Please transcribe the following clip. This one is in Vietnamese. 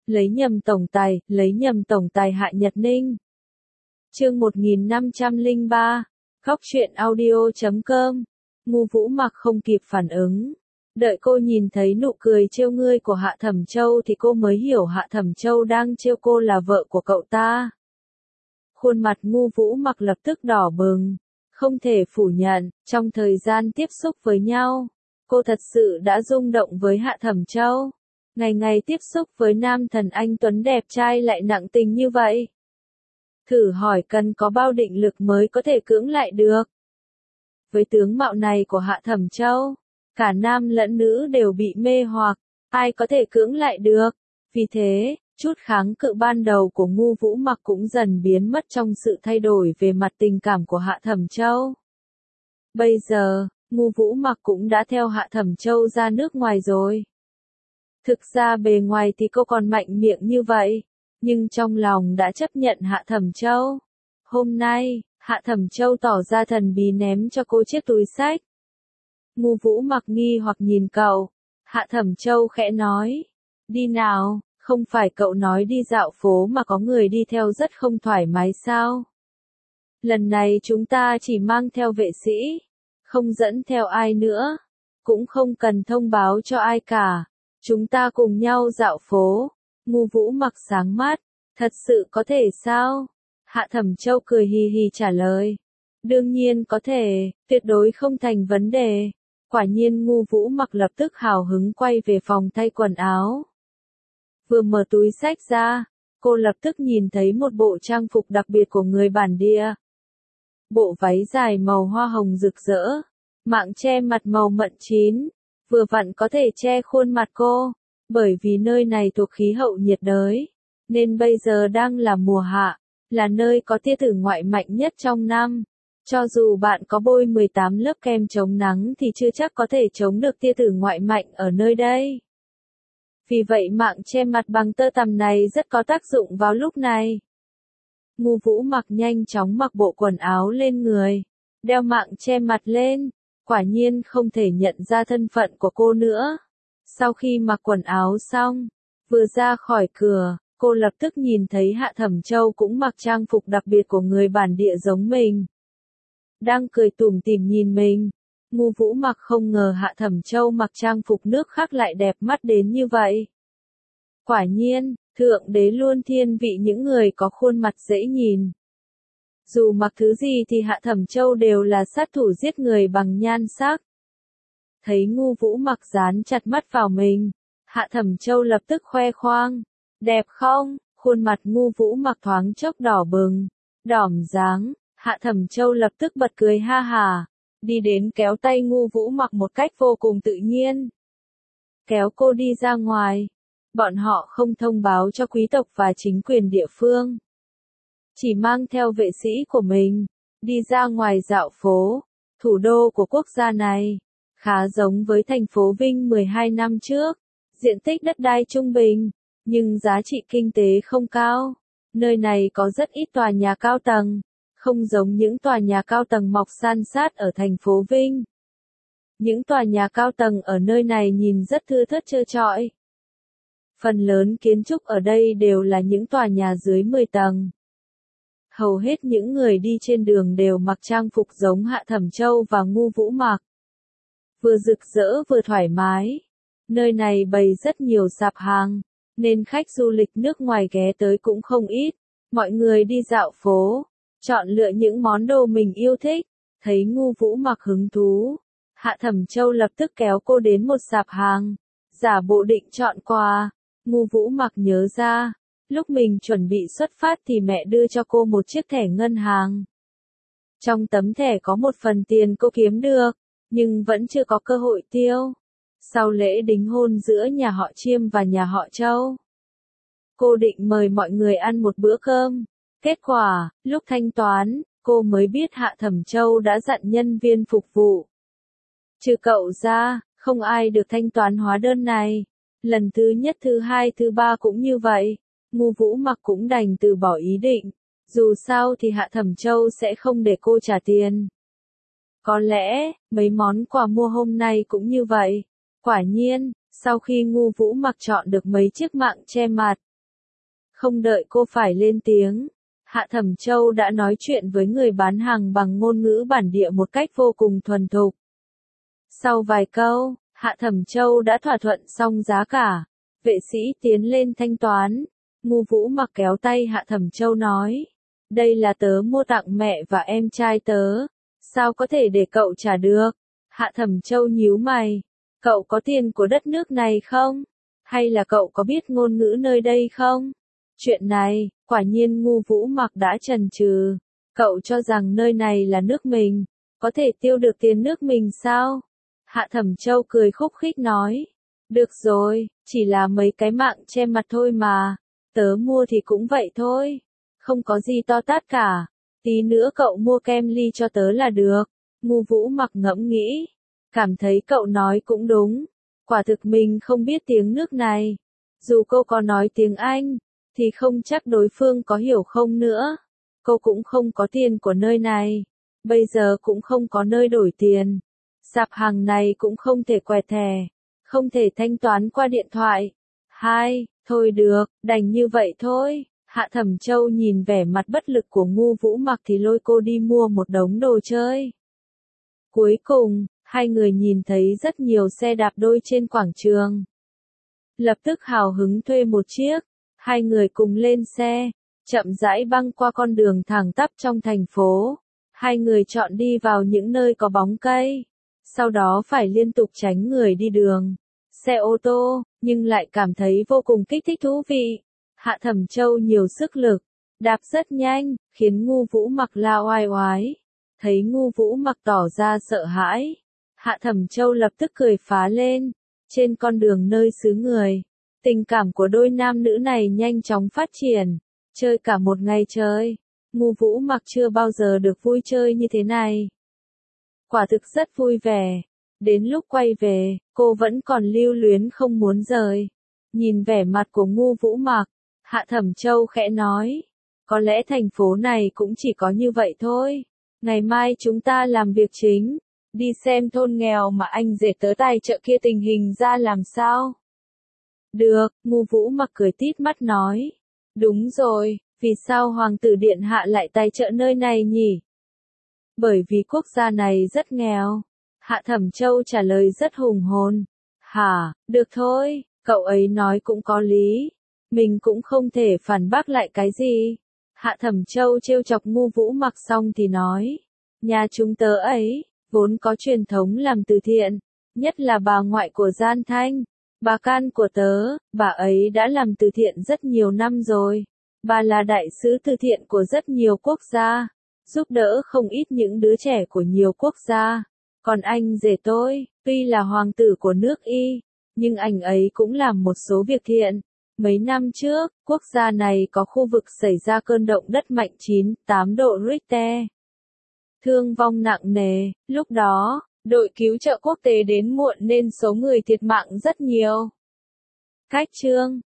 lấy nhầm tổng tài Hạ Nhật Ninh. Chương 1503, Góc truyện audio.com. Ngu Vũ Mặc không kịp phản ứng. Đợi cô nhìn thấy nụ cười trêu ngươi của Hạ Thẩm Châu thì cô mới hiểu Hạ Thẩm Châu đang trêu cô là vợ của cậu ta. Khuôn mặt Ngu Vũ Mặc lập tức đỏ bừng. Không thể phủ nhận, trong thời gian tiếp xúc với nhau, cô thật sự đã rung động với Hạ Thẩm Châu. Ngày ngày tiếp xúc với nam thần anh tuấn đẹp trai lại nặng tình như vậy. Thử hỏi cần có bao định lực mới có thể cưỡng lại được. Với tướng mạo này của Hạ Thẩm Châu, cả nam lẫn nữ đều bị mê hoặc, ai có thể cưỡng lại được. Vì thế, chút kháng cự ban đầu của Ngu Vũ Mặc cũng dần biến mất trong sự thay đổi về mặt tình cảm của Hạ Thẩm Châu. Bây giờ, Ngu Vũ Mặc cũng đã theo Hạ Thẩm Châu ra nước ngoài rồi. Thực ra bề ngoài thì cô còn mạnh miệng như vậy, nhưng trong lòng đã chấp nhận Hạ Thẩm Châu. Hôm nay, Hạ Thẩm Châu tỏ ra thần bí ném cho cô chiếc túi xách. Ngu Vũ Mặc nghi hoặc nhìn cậu. Hạ Thẩm Châu khẽ nói, đi nào, không phải cậu nói đi dạo phố mà có người đi theo rất không thoải mái sao? Lần này chúng ta chỉ mang theo vệ sĩ, không dẫn theo ai nữa, cũng không cần thông báo cho ai cả. Chúng ta cùng nhau dạo phố. Ngu Vũ Mặc sáng mắt, thật sự có thể sao? Hạ Thẩm Châu cười hì hì trả lời. Đương nhiên có thể, tuyệt đối không thành vấn đề. Quả nhiên Ngu Vũ Mặc lập tức hào hứng quay về phòng thay quần áo. Vừa mở túi xách ra, cô lập tức nhìn thấy một bộ trang phục đặc biệt của người bản địa. Bộ váy dài màu hoa hồng rực rỡ, mạng che mặt màu mận chín, vừa vặn có thể che khuôn mặt cô. Bởi vì nơi này thuộc khí hậu nhiệt đới, nên bây giờ đang là mùa hạ, là nơi có tia tử ngoại mạnh nhất trong năm. Cho dù bạn có bôi 18 lớp kem chống nắng thì chưa chắc có thể chống được tia tử ngoại mạnh ở nơi đây. Vì vậy mạng che mặt bằng tơ tằm này rất có tác dụng vào lúc này. Ngu Vũ Mặc nhanh chóng mặc bộ quần áo lên người, đeo mạng che mặt lên, quả nhiên không thể nhận ra thân phận của cô nữa. Sau khi mặc quần áo xong, vừa ra khỏi cửa, cô lập tức nhìn thấy Hạ Thẩm Châu cũng mặc trang phục đặc biệt của người bản địa giống mình. Đang cười tủm tỉm nhìn mình, Ngu Vũ Mặc không ngờ Hạ Thẩm Châu mặc trang phục nước khác lại đẹp mắt đến như vậy. Quả nhiên, Thượng Đế luôn thiên vị những người có khuôn mặt dễ nhìn. Dù mặc thứ gì thì Hạ Thẩm Châu đều là sát thủ giết người bằng nhan sắc. Thấy Ngu Vũ Mặc dán chặt mắt vào mình, Hạ Thẩm Châu lập tức khoe khoang. Đẹp không? Khuôn mặt Ngu Vũ Mặc thoáng chốc đỏ bừng, đỏm dáng. Hạ Thẩm Châu lập tức bật cười ha hà, đi đến kéo tay Ngu Vũ Mặc một cách vô cùng tự nhiên. Kéo cô đi ra ngoài. Bọn họ không thông báo cho quý tộc và chính quyền địa phương. Chỉ mang theo vệ sĩ của mình, đi ra ngoài dạo phố, thủ đô của quốc gia này. Khá giống với thành phố Vinh 12 năm trước, diện tích đất đai trung bình, nhưng giá trị kinh tế không cao. Nơi này có rất ít tòa nhà cao tầng, không giống những tòa nhà cao tầng mọc san sát ở thành phố Vinh. Những tòa nhà cao tầng ở nơi này nhìn rất thưa thớt trơ trọi. Phần lớn kiến trúc ở đây đều là những tòa nhà dưới 10 tầng. Hầu hết những người đi trên đường đều mặc trang phục giống Hạ Thẩm Châu và Ngu Vũ Mặc. Vừa rực rỡ vừa thoải mái. Nơi này bày rất nhiều sạp hàng, nên khách du lịch nước ngoài ghé tới cũng không ít. Mọi người đi dạo phố, chọn lựa những món đồ mình yêu thích. Thấy Ngu Vũ Mặc hứng thú, Hạ Thẩm Châu lập tức kéo cô đến một sạp hàng, giả bộ định chọn quà. Ngu Vũ Mặc nhớ ra, lúc mình chuẩn bị xuất phát thì mẹ đưa cho cô một chiếc thẻ ngân hàng. Trong tấm thẻ có một phần tiền cô kiếm được, nhưng vẫn chưa có cơ hội tiêu. Sau lễ đính hôn giữa nhà họ Chiêm và nhà họ Châu, cô định mời mọi người ăn một bữa cơm. Kết quả, lúc thanh toán, cô mới biết Hạ Thẩm Châu đã dặn nhân viên phục vụ. Trừ cậu ra, không ai được thanh toán hóa đơn này. Lần thứ nhất, thứ hai, thứ ba cũng như vậy. Ngu Vũ Mặc cũng đành từ bỏ ý định. Dù sao thì Hạ Thẩm Châu sẽ không để cô trả tiền. Có lẽ, mấy món quà mua hôm nay cũng như vậy. Quả nhiên, sau khi Ngu Vũ Mặc chọn được mấy chiếc mạng che mặt, Không đợi cô phải lên tiếng, Hạ Thẩm Châu đã nói chuyện với người bán hàng bằng ngôn ngữ bản địa một cách vô cùng thuần thục. Sau vài câu, Hạ Thẩm Châu đã thỏa thuận xong giá cả. Vệ sĩ tiến lên thanh toán. Ngu Vũ Mặc kéo tay Hạ Thẩm Châu nói. Đây là tớ mua tặng mẹ và em trai tớ. Sao có thể để cậu trả được? Hạ Thẩm Châu nhíu mày. Cậu có tiền của đất nước này không? Hay là cậu có biết ngôn ngữ nơi đây không? Chuyện này, quả nhiên Ngu Vũ Mặc đã chần chừ. Cậu cho rằng nơi này là nước mình, có thể tiêu được tiền nước mình sao? Hạ Thẩm Châu cười khúc khích nói. Được rồi, chỉ là mấy cái mạng che mặt thôi mà. Tớ mua thì cũng vậy thôi. Không có gì to tát cả. Tí nữa cậu mua kem ly cho tớ là được. Ngu Vũ Mặc ngẫm nghĩ. Cảm thấy cậu nói cũng đúng. Quả thực mình không biết tiếng nước này. Dù cô có nói tiếng Anh, thì không chắc đối phương có hiểu không nữa. Cô cũng không có tiền của nơi này. Bây giờ cũng không có nơi đổi tiền. Sạp hàng này cũng không thể quẹt thẻ. Không thể thanh toán qua điện thoại. Thôi được, đành như vậy thôi. Hạ Thẩm Châu nhìn vẻ mặt bất lực của Ngu Vũ Mặc thì lôi cô đi mua một đống đồ chơi. Cuối cùng, hai người nhìn thấy rất nhiều xe đạp đôi trên quảng trường. Lập tức hào hứng thuê một chiếc. Hai người cùng lên xe, chậm rãi băng qua con đường thẳng tắp trong thành phố. Hai người chọn đi vào những nơi có bóng cây. Sau đó phải liên tục tránh người đi đường. Xe ô tô, nhưng lại cảm thấy vô cùng kích thích thú vị. Hạ Thẩm Châu nhiều sức lực, đạp rất nhanh, khiến Ngu Vũ Mặc la oai oái. Thấy Ngu Vũ Mặc tỏ ra sợ hãi, Hạ Thẩm Châu lập tức cười phá lên. Trên con đường nơi xứ người, tình cảm của đôi nam nữ này nhanh chóng phát triển, chơi cả một ngày trời. Ngu Vũ Mặc chưa bao giờ được vui chơi như thế này. Quả thực rất vui vẻ. Đến lúc quay về, cô vẫn còn lưu luyến không muốn rời. Nhìn vẻ mặt của Ngu Vũ Mặc, Hạ Thẩm Châu khẽ nói. Có lẽ thành phố này cũng chỉ có như vậy thôi. Ngày mai chúng ta làm việc chính. Đi xem thôn nghèo mà anh rể tớ tài trợ kia tình hình ra làm sao. Được, Ngu Vũ Mặc cười tít mắt nói. Đúng rồi, vì sao Hoàng tử Điện Hạ lại tài trợ nơi này nhỉ? Bởi vì quốc gia này rất nghèo. Hạ Thẩm Châu trả lời rất hùng hồn. Hả, được thôi, cậu ấy nói cũng có lý. Mình cũng không thể phản bác lại cái gì. Hạ Thẩm Châu trêu chọc Ngu Vũ Mặc xong thì nói. Nhà chúng tớ ấy, vốn có truyền thống làm từ thiện. Nhất là bà ngoại của Gian Thanh. Bà Can của tớ, bà ấy đã làm từ thiện rất nhiều năm rồi. Bà là đại sứ từ thiện của rất nhiều quốc gia. Giúp đỡ không ít những đứa trẻ của nhiều quốc gia. Còn anh rể tôi, tuy là hoàng tử của nước Y, nhưng anh ấy cũng làm một số việc thiện. Mấy năm trước, quốc gia này có khu vực xảy ra cơn động đất mạnh 9,8 độ Richter. Thương vong nặng nề, lúc đó, đội cứu trợ quốc tế đến muộn nên số người thiệt mạng rất nhiều. Cách chương